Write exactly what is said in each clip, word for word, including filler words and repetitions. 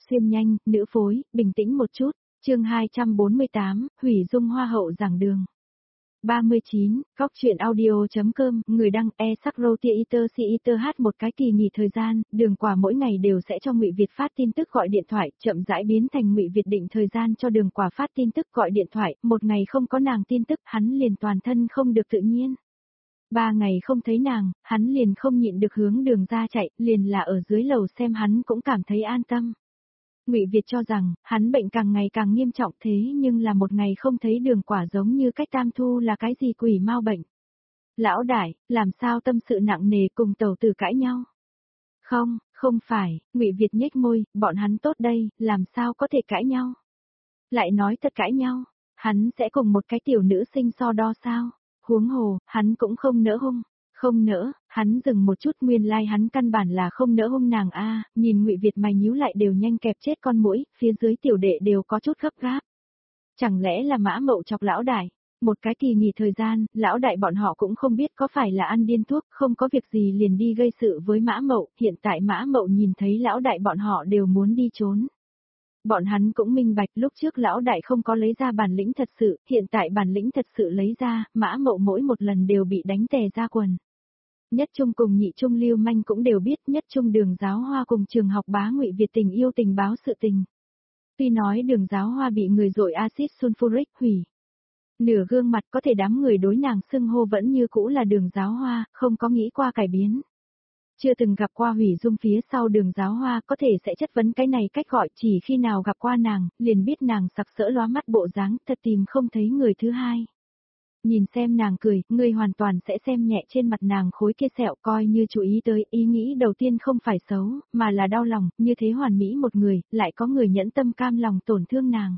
xuyên nhanh, nữ phối, bình tĩnh một chút, chương hai trăm bốn mươi tám, Hủy Dung Hoa hậu giảng đường. ba mươi chín, Góc truyện audio.com, người đăng e sắc rotia iter si iter hát một cái kỳ nghỉ thời gian, đường quả mỗi ngày đều sẽ cho Ngụy Việt phát tin tức gọi điện thoại, chậm rãi biến thành Ngụy Việt định thời gian cho đường quả phát tin tức gọi điện thoại, một ngày không có nàng tin tức, hắn liền toàn thân không được tự nhiên. Ba ngày không thấy nàng, hắn liền không nhịn được hướng đường ra chạy, liền là ở dưới lầu xem hắn cũng cảm thấy an tâm. Ngụy Việt cho rằng, hắn bệnh càng ngày càng nghiêm trọng thế nhưng là một ngày không thấy đường quả giống như cách tam thu là cái gì quỷ mau bệnh. Lão đại, làm sao tâm sự nặng nề cùng tẩu tử cãi nhau? Không, không phải, Ngụy Việt nhếch môi, bọn hắn tốt đây, làm sao có thể cãi nhau? Lại nói thật cãi nhau, hắn sẽ cùng một cái tiểu nữ sinh so đo sao? Huống hồ, hắn cũng không nỡ hung. Không nỡ, hắn dừng một chút nguyên lai like hắn căn bản là không nỡ hung nàng a, nhìn Ngụy Việt mày nhíu lại đều nhanh kẹp chết con muỗi, phía dưới tiểu đệ đều có chút gấp gáp. Chẳng lẽ là Mã Mậu chọc lão đại? Một cái kỳ nghỉ thời gian, lão đại bọn họ cũng không biết có phải là ăn điên thuốc, không có việc gì liền đi gây sự với Mã Mậu, hiện tại Mã Mậu nhìn thấy lão đại bọn họ đều muốn đi trốn. Bọn hắn cũng minh bạch lúc trước lão đại không có lấy ra bản lĩnh thật sự, hiện tại bản lĩnh thật sự lấy ra, Mã Mậu mỗi một lần đều bị đánh tè ra quần. Nhất Trung cùng Nhị Trung Lưu Manh cũng đều biết Nhất Trung Đường Giáo Hoa cùng trường học bá Ngụy Việt tình yêu tình báo sự tình. Tuy nói Đường Giáo Hoa bị người dội axit sulfuric hủy. Nửa gương mặt có thể đám người đối nàng xưng hô vẫn như cũ là Đường Giáo Hoa, không có nghĩ qua cải biến. Chưa từng gặp qua Hủy Dung phía sau Đường Giáo Hoa có thể sẽ chất vấn cái này cách gọi, chỉ khi nào gặp qua nàng, liền biết nàng sặc sỡ lóa mắt bộ dáng, thật tìm không thấy người thứ hai. Nhìn xem nàng cười, ngươi hoàn toàn sẽ xem nhẹ trên mặt nàng khối kia sẹo, coi như chú ý tới, ý nghĩ đầu tiên không phải xấu, mà là đau lòng, như thế hoàn mỹ một người, lại có người nhẫn tâm cam lòng tổn thương nàng.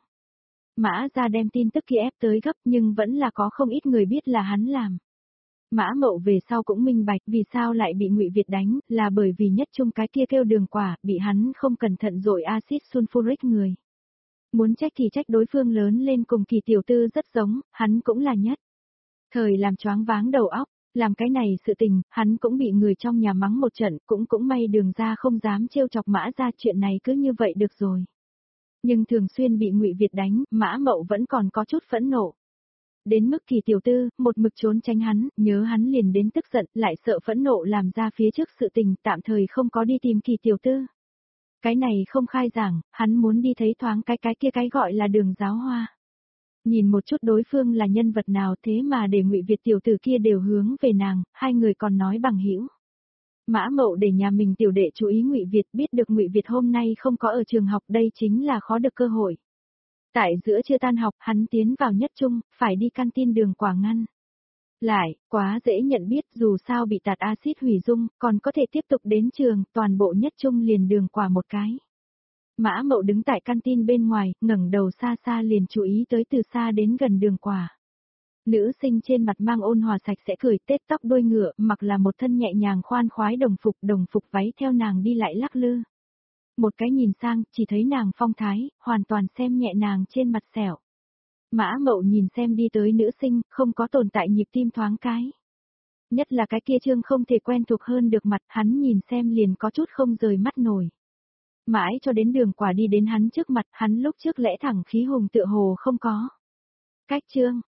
Mã ra đem tin tức kia ép tới gấp nhưng vẫn là có không ít người biết là hắn làm. Mã Mậu về sau cũng minh bạch vì sao lại bị Ngụy Việt đánh, là bởi vì Nhất Trung cái kia kêu đường quả, bị hắn không cẩn thận dội axit sulfuric người. Muốn trách thì trách đối phương lớn lên cùng Kỳ tiểu tư rất giống, hắn cũng là nhất. Thời làm choáng váng đầu óc, làm cái này sự tình, hắn cũng bị người trong nhà mắng một trận, cũng cũng may đường ra không dám trêu chọc Mã ra, chuyện này cứ như vậy được rồi. Nhưng thường xuyên bị Ngụy Việt đánh, Mã Mậu vẫn còn có chút phẫn nộ. Đến mức Kỳ tiểu tư, một mực trốn tránh hắn, nhớ hắn liền đến tức giận, lại sợ phẫn nộ làm ra phía trước sự tình, tạm thời không có đi tìm Kỳ tiểu tư. Cái này không khai giảng, hắn muốn đi thấy thoáng cái cái kia cái gọi là Đường Giáo Hoa. Nhìn một chút đối phương là nhân vật nào thế mà để Ngụy Việt tiểu tử kia đều hướng về nàng, hai người còn nói bằng hữu. Mã Mậu để nhà mình tiểu đệ chú ý Ngụy Việt, biết được Ngụy Việt hôm nay không có ở trường học, đây chính là khó được cơ hội. Tại giữa chưa tan học, hắn tiến vào Nhất Trung, phải đi canteen đường quả ngăn. Lại, quá dễ nhận biết, dù sao bị tạt axit hủy dung, còn có thể tiếp tục đến trường, toàn bộ Nhất Trung liền đường quả một cái. Mã Mậu đứng tại canteen bên ngoài, ngẩng đầu xa xa liền chú ý tới từ xa đến gần đường quả. Nữ sinh trên mặt mang ôn hòa sạch sẽ cười, tết tóc đuôi ngựa, mặc là một thân nhẹ nhàng khoan khoái đồng phục, đồng phục váy theo nàng đi lại lắc lư. Một cái nhìn sang, chỉ thấy nàng phong thái, hoàn toàn xem nhẹ nàng trên mặt sẹo. Mã Mậu nhìn xem đi tới nữ sinh, không có tồn tại nhịp tim thoáng cái. Nhất là cái kia trương không thể quen thuộc hơn được mặt, hắn nhìn xem liền có chút không rời mắt nổi. Mãi cho đến đường quả đi đến hắn trước mặt, hắn lúc trước lẽ thẳng khí hùng tựa hồ không có. Cách trương,